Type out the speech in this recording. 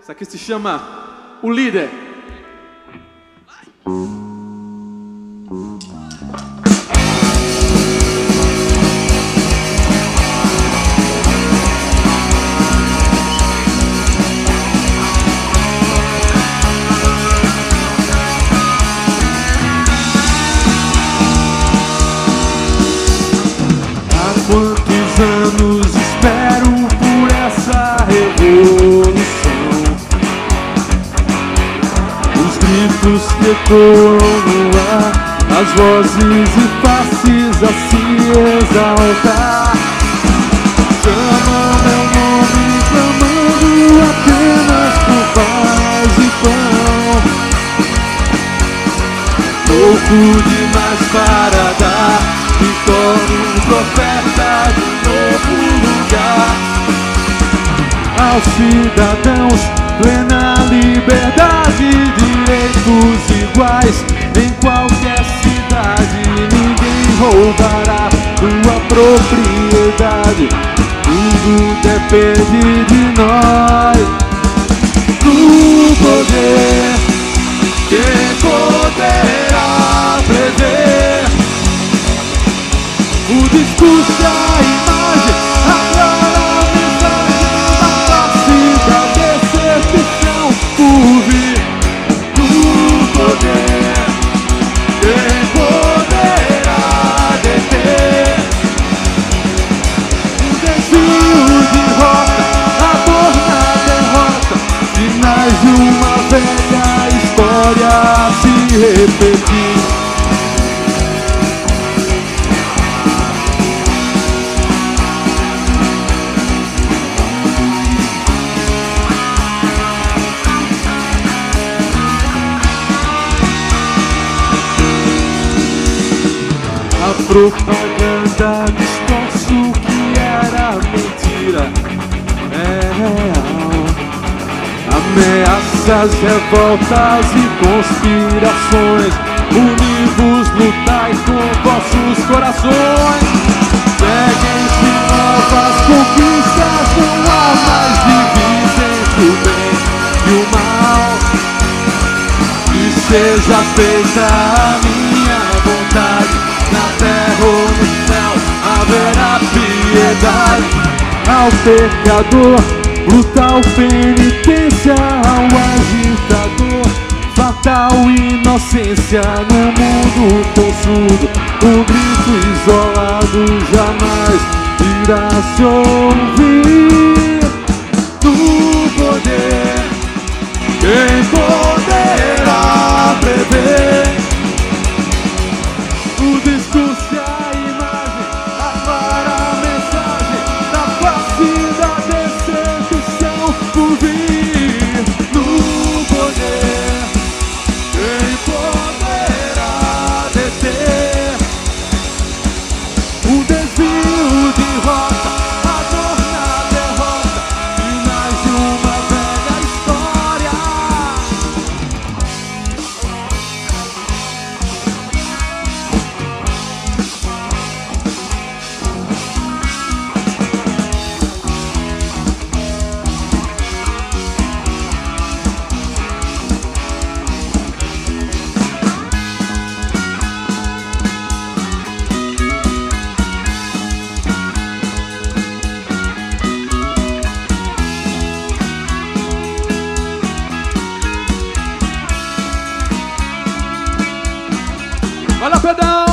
Essa aqui se chama O Líder. Há quantos anos espero por essa revolução? Os gritos que ecoam no ar, as vozes e faces a se exaltar, chamam meu nome clamando apenas por paz e pão. Pouco demais para dar, me torno profeta de novo lugar. Aos cidadãos, plena liberdade, direitos iguais em qualquer cidade. Ninguém roubará tua propriedade, tudo depende de nós. No poder, quem poderá prever o discurso, a imagem, a clara mensagem da face da decepção por vir. No poder, quem poderá deter o desvio de rota, a dor na derrota, sinais de uma velha história a se repetir. A propaganda distorce o que era mentira, é real. Ameaças, revoltas e conspirações, univos, lutai com vossos corações. Seguem-se novas conquistas, não há mais divisa entre o bem e o mal. E seja feita a minha vontade, na terra ou no céu haverá piedade. Ao pecador, brutal penitência, ao agitador, fatal inocência. No mundo consudo, um grito isolado jamais irá se ouvir. No poder, quem poderá prever o discurso, a imagem, a clara mensagem da face da decepção por vir. No poder, quem poderá deter o desvio de rota, a dor na derrota, sinais de uma velha história. Olha, pedão!